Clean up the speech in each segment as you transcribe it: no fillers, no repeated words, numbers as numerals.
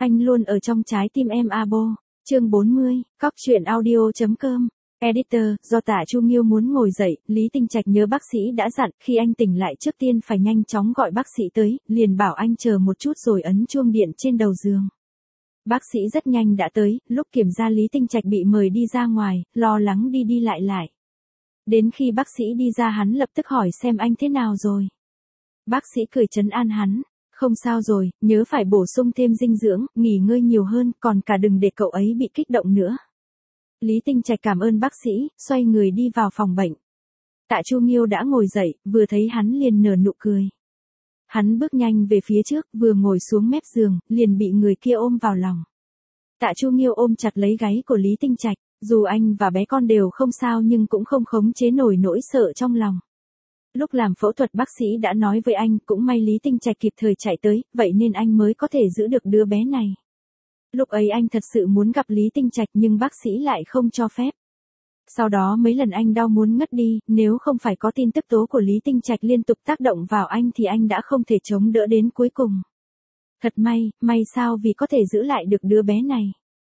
Anh luôn ở trong trái tim em Abo. Chương 40, Cóc truyện audio.com. Editor, do Tạ Chu Nghiêu muốn ngồi dậy, Lý Tinh Trạch nhớ bác sĩ đã dặn, khi anh tỉnh lại trước tiên phải nhanh chóng gọi bác sĩ tới, liền bảo anh chờ một chút rồi ấn chuông điện trên đầu giường. Bác sĩ rất nhanh đã tới, lúc kiểm tra Lý Tinh Trạch bị mời đi ra ngoài, lo lắng đi đi lại lại. Đến khi bác sĩ đi ra hắn lập tức hỏi xem anh thế nào rồi. Bác sĩ cười trấn an hắn. Không sao rồi, nhớ phải bổ sung thêm dinh dưỡng, nghỉ ngơi nhiều hơn, còn cả đừng để cậu ấy bị kích động nữa. Lý Tinh Trạch cảm ơn bác sĩ, xoay người đi vào phòng bệnh. Tạ Chu Nghiêu đã ngồi dậy, vừa thấy hắn liền nở nụ cười. Hắn bước nhanh về phía trước, vừa ngồi xuống mép giường, liền bị người kia ôm vào lòng. Tạ Chu Nghiêu ôm chặt lấy gáy của Lý Tinh Trạch, dù anh và bé con đều không sao nhưng cũng không khống chế nổi nỗi sợ trong lòng. Lúc làm phẫu thuật bác sĩ đã nói với anh, cũng may Lý Tinh Trạch kịp thời chạy tới, vậy nên anh mới có thể giữ được đứa bé này. Lúc ấy anh thật sự muốn gặp Lý Tinh Trạch nhưng bác sĩ lại không cho phép. Sau đó mấy lần anh đau muốn ngất đi, nếu không phải có tin tức tố của Lý Tinh Trạch liên tục tác động vào anh thì anh đã không thể chống đỡ đến cuối cùng. Thật may sao vì có thể giữ lại được đứa bé này.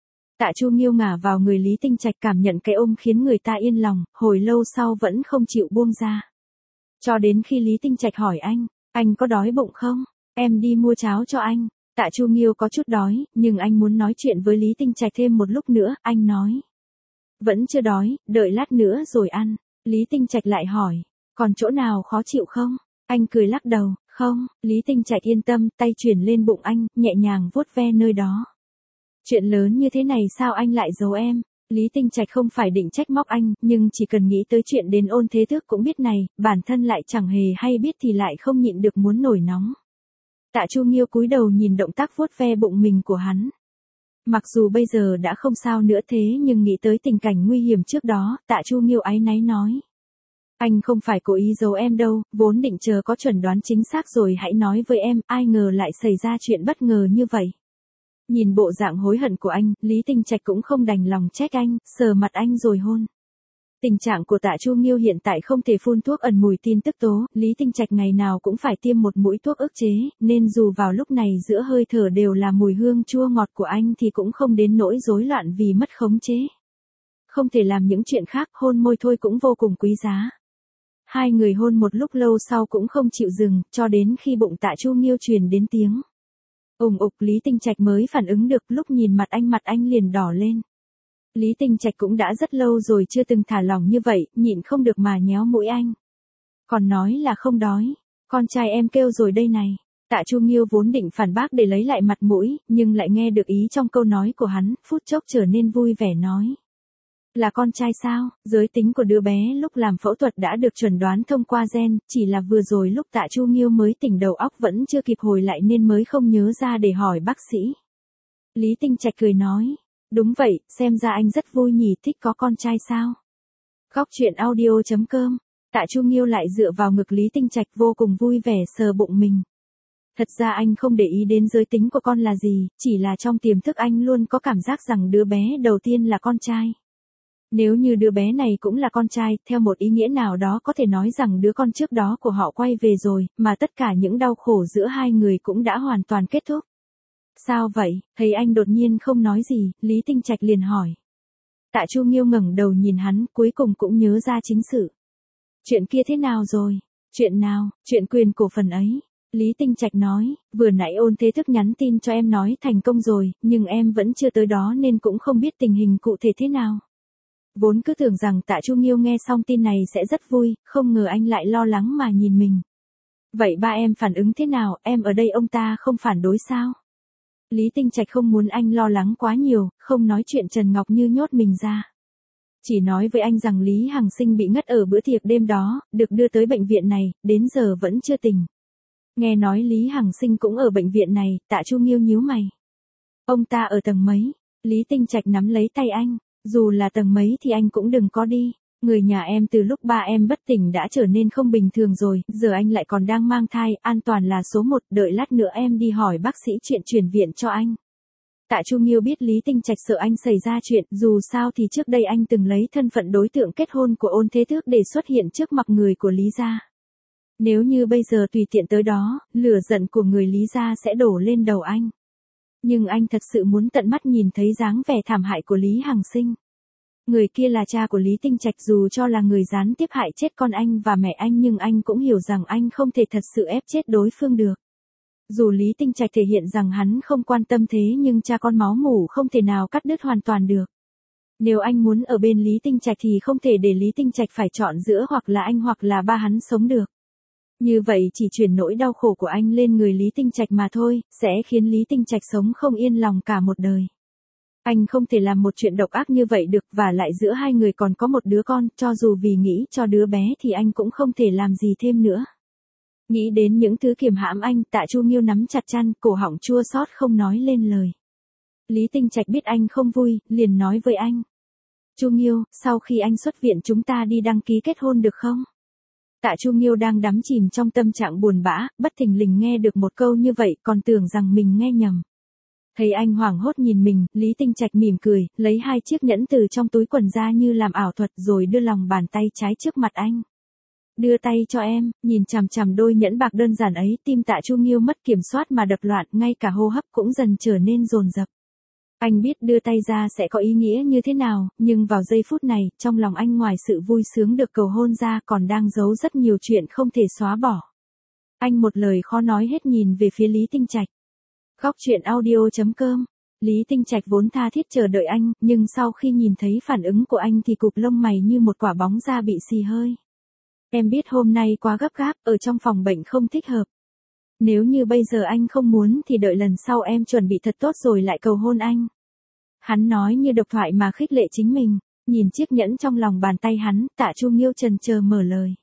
Tạ Chu Nghiêu ngả vào người Lý Tinh Trạch cảm nhận cái ôm khiến người ta yên lòng, hồi lâu sau vẫn không chịu buông ra. Cho đến khi Lý Tinh Trạch hỏi anh có đói bụng không? Em đi mua cháo cho anh. Tạ Chu Nghiêu có chút đói, nhưng anh muốn nói chuyện với Lý Tinh Trạch thêm một lúc nữa, anh nói. Vẫn chưa đói, đợi lát nữa rồi ăn. Lý Tinh Trạch lại hỏi, còn chỗ nào khó chịu không? Anh cười lắc đầu, không, Lý Tinh Trạch yên tâm, tay chuyển lên bụng anh, nhẹ nhàng vuốt ve nơi đó. Chuyện lớn như thế này sao anh lại giấu em? Lý Tinh Trạch không phải định trách móc anh, nhưng chỉ cần nghĩ tới chuyện đến Ôn Thế Tước cũng biết này, bản thân lại chẳng hề hay biết thì lại không nhịn được muốn nổi nóng. Tạ Chu Nghiêu cúi đầu nhìn động tác vuốt ve bụng mình của hắn. Mặc dù bây giờ đã không sao nữa thế nhưng nghĩ tới tình cảnh nguy hiểm trước đó, Tạ Chu Nghiêu áy náy nói. Anh không phải cố ý giấu em đâu, vốn định chờ có chuẩn đoán chính xác rồi hãy nói với em, ai ngờ lại xảy ra chuyện bất ngờ như vậy. Nhìn bộ dạng hối hận của anh, Lý Tinh Trạch cũng không đành lòng trách anh, sờ mặt anh rồi hôn. Tình trạng của Tạ Chu Nghiêu hiện tại không thể phun thuốc ẩn mùi tin tức tố, Lý Tinh Trạch ngày nào cũng phải tiêm một mũi thuốc ức chế, nên dù vào lúc này giữa hơi thở đều là mùi hương chua ngọt của anh thì cũng không đến nỗi rối loạn vì mất khống chế. Không thể làm những chuyện khác, hôn môi thôi cũng vô cùng quý giá. Hai người hôn một lúc lâu sau cũng không chịu dừng, cho đến khi bụng Tạ Chu Nghiêu truyền đến tiếng ùng ục Lý Tinh Trạch mới phản ứng được, lúc nhìn mặt anh liền đỏ lên. Lý Tinh Trạch cũng đã rất lâu rồi chưa từng thả lỏng như vậy, nhịn không được mà nhéo mũi anh. Còn nói là không đói, con trai em kêu rồi đây này. Tạ Chu Nghiêu vốn định phản bác để lấy lại mặt mũi, nhưng lại nghe được ý trong câu nói của hắn, phút chốc trở nên vui vẻ nói. Là con trai sao? Giới tính của đứa bé lúc làm phẫu thuật đã được chuẩn đoán thông qua gen, chỉ là vừa rồi lúc Tạ Chu Nghiêu mới tỉnh đầu óc vẫn chưa kịp hồi lại nên mới không nhớ ra để hỏi bác sĩ. Lý Tinh Trạch cười nói, đúng vậy, xem ra anh rất vui nhỉ, thích có con trai sao? Cóc truyện audio.com. Tạ Chu Nghiêu lại dựa vào ngực Lý Tinh Trạch vô cùng vui vẻ sờ bụng mình. Thật ra anh không để ý đến giới tính của con là gì, chỉ là trong tiềm thức anh luôn có cảm giác rằng đứa bé đầu tiên là con trai. Nếu như đứa bé này cũng là con trai, theo một ý nghĩa nào đó có thể nói rằng đứa con trước đó của họ quay về rồi, mà tất cả những đau khổ giữa hai người cũng đã hoàn toàn kết thúc. Sao vậy? Thấy anh đột nhiên không nói gì, Lý Tinh Trạch liền hỏi. Tạ Chu Nghiêu ngẩng đầu nhìn hắn, cuối cùng cũng nhớ ra chính sự. Chuyện kia thế nào rồi? Chuyện nào? Chuyện quyền cổ phần ấy. Lý Tinh Trạch nói, vừa nãy Ôn Thế Thức nhắn tin cho em nói thành công rồi, nhưng em vẫn chưa tới đó nên cũng không biết tình hình cụ thể thế nào. Vốn cứ tưởng rằng Tạ Chu Nghiêu nghe xong tin này sẽ rất vui, không ngờ anh lại lo lắng mà nhìn mình. Vậy ba em phản ứng thế nào, em ở đây ông ta không phản đối sao? Lý Tinh Trạch không muốn anh lo lắng quá nhiều, không nói chuyện Trần Ngọc Như nhốt mình ra. Chỉ nói với anh rằng Lý Hằng Sinh bị ngất ở bữa tiệc đêm đó, được đưa tới bệnh viện này, đến giờ vẫn chưa tỉnh. Nghe nói Lý Hằng Sinh cũng ở bệnh viện này, Tạ Chu Nghiêu nhíu mày. Ông ta ở tầng mấy? Lý Tinh Trạch nắm lấy tay anh, dù là tầng mấy thì anh cũng đừng có đi. Người nhà em từ lúc ba em bất tỉnh đã trở nên không bình thường rồi, giờ anh lại còn đang mang thai, an toàn là số một, đợi lát nữa em đi hỏi bác sĩ chuyện chuyển viện cho anh. Tạ Chu Nghiêu biết Lý Tinh Trạch sợ anh xảy ra chuyện, dù sao thì trước đây anh từng lấy thân phận đối tượng kết hôn của Ôn Thế Tước để xuất hiện trước mặt người của Lý gia. Nếu như bây giờ tùy tiện tới đó, lửa giận của người Lý gia sẽ đổ lên đầu anh. Nhưng anh thật sự muốn tận mắt nhìn thấy dáng vẻ thảm hại của Lý Hằng Sinh. Người kia là cha của Lý Tinh Trạch, dù cho là người gián tiếp hại chết con anh và mẹ anh nhưng anh cũng hiểu rằng anh không thể thật sự ép chết đối phương được. Dù Lý Tinh Trạch thể hiện rằng hắn không quan tâm thế nhưng cha con máu mủ không thể nào cắt đứt hoàn toàn được. Nếu anh muốn ở bên Lý Tinh Trạch thì không thể để Lý Tinh Trạch phải chọn giữa hoặc là anh hoặc là ba hắn sống được. Như vậy chỉ chuyển nỗi đau khổ của anh lên người Lý Tinh Trạch mà thôi, sẽ khiến Lý Tinh Trạch sống không yên lòng cả một đời. Anh không thể làm một chuyện độc ác như vậy được, và lại giữa hai người còn có một đứa con, cho dù vì nghĩ cho đứa bé thì anh cũng không thể làm gì thêm nữa. Nghĩ đến những thứ kiềm hãm anh, Tạ Chu Nghiêu nắm chặt chăn, cổ họng chua xót không nói lên lời. Lý Tinh Trạch biết anh không vui, liền nói với anh. Chu Nghiêu, sau khi anh xuất viện chúng ta đi đăng ký kết hôn được không? Tạ Chu Nghiêu đang đắm chìm trong tâm trạng buồn bã, bất thình lình nghe được một câu như vậy, còn tưởng rằng mình nghe nhầm. Thấy anh hoảng hốt nhìn mình, Lý Tinh Trạch mỉm cười, lấy 2 chiếc nhẫn từ trong túi quần ra như làm ảo thuật rồi đưa lòng bàn tay trái trước mặt anh. Đưa tay cho em, nhìn chằm chằm đôi nhẫn bạc đơn giản ấy, tim Tạ Chu Nghiêu mất kiểm soát mà đập loạn, ngay cả hô hấp cũng dần trở nên dồn dập. Anh biết đưa tay ra sẽ có ý nghĩa như thế nào, nhưng vào giây phút này, trong lòng anh ngoài sự vui sướng được cầu hôn ra còn đang giấu rất nhiều chuyện không thể xóa bỏ. Anh một lời khó nói hết nhìn về phía Lý Tinh Trạch. Góc truyện audio.com. Lý Tinh Trạch vốn tha thiết chờ đợi anh, nhưng sau khi nhìn thấy phản ứng của anh thì cụp lông mày như một quả bóng da bị xì hơi. Em biết hôm nay quá gấp gáp, ở trong phòng bệnh không thích hợp. Nếu như bây giờ anh không muốn thì đợi lần sau em chuẩn bị thật tốt rồi lại cầu hôn anh. Hắn nói như độc thoại mà khích lệ chính mình, nhìn chiếc nhẫn trong lòng bàn tay hắn, Tạ Chu Nghiêu chần chờ mở lời.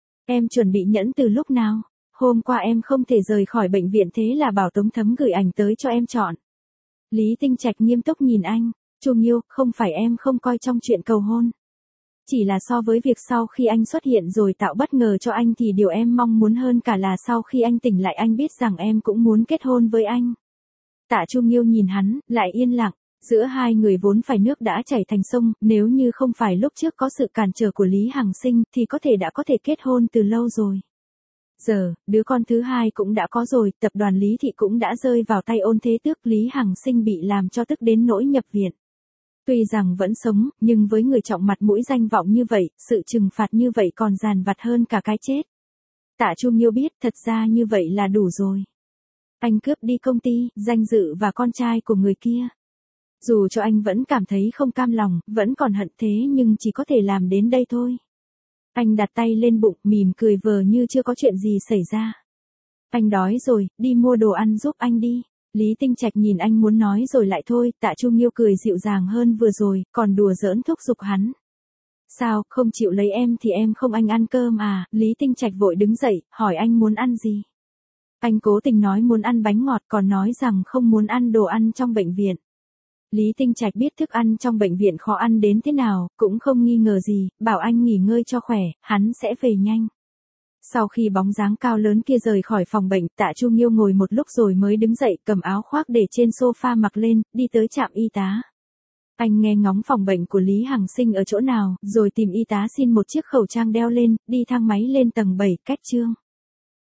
Em chuẩn bị nhẫn từ lúc nào? Hôm qua em không thể rời khỏi bệnh viện thế là bảo Tống Thấm gửi ảnh tới cho em chọn. Lý Tinh Trạch nghiêm túc nhìn anh, Chu Nghiêu, không phải em không coi trong chuyện cầu hôn. Chỉ là so với việc sau khi anh xuất hiện rồi tạo bất ngờ cho anh thì điều em mong muốn hơn cả là sau khi anh tỉnh lại anh biết rằng em cũng muốn kết hôn với anh. Tạ Chu Nghiêu nhìn hắn, lại yên lặng, giữa hai người vốn phải nước đã chảy thành sông, nếu như không phải lúc trước có sự cản trở của Lý Hằng Sinh thì có thể đã có thể kết hôn từ lâu rồi. Giờ, đứa con thứ hai cũng đã có rồi, tập đoàn Lý Thị cũng đã rơi vào tay Ôn Thế Tước, Lý Hằng Sinh bị làm cho tức đến nỗi nhập viện. Tuy rằng vẫn sống, nhưng với người trọng mặt mũi danh vọng như vậy, sự trừng phạt như vậy còn dằn vặt hơn cả cái chết. Tạ Chu Nghiêu biết thật ra như vậy là đủ rồi. Anh cướp đi công ty, danh dự và con trai của người kia. Dù cho anh vẫn cảm thấy không cam lòng, vẫn còn hận thế nhưng chỉ có thể làm đến đây thôi. Anh đặt tay lên bụng, mỉm cười vờ như chưa có chuyện gì xảy ra. Anh đói rồi, đi mua đồ ăn giúp anh đi. Lý Tinh Trạch nhìn anh muốn nói rồi lại thôi, Tạ Chu Nghiêu cười dịu dàng hơn vừa rồi, còn đùa giỡn thúc giục hắn. Sao, không chịu lấy em thì em không anh ăn cơm à? Lý Tinh Trạch vội đứng dậy, hỏi anh muốn ăn gì. Anh cố tình nói muốn ăn bánh ngọt còn nói rằng không muốn ăn đồ ăn trong bệnh viện. Lý Tinh Trạch biết thức ăn trong bệnh viện khó ăn đến thế nào, cũng không nghi ngờ gì, bảo anh nghỉ ngơi cho khỏe, hắn sẽ về nhanh. Sau khi bóng dáng cao lớn kia rời khỏi phòng bệnh, Tạ Chu Nghiêu ngồi một lúc rồi mới đứng dậy, cầm áo khoác để trên sofa mặc lên, đi tới trạm y tá. Anh nghe ngóng phòng bệnh của Lý Hằng Sinh ở chỗ nào, rồi tìm y tá xin một chiếc khẩu trang đeo lên, đi thang máy lên tầng 7, cách Trương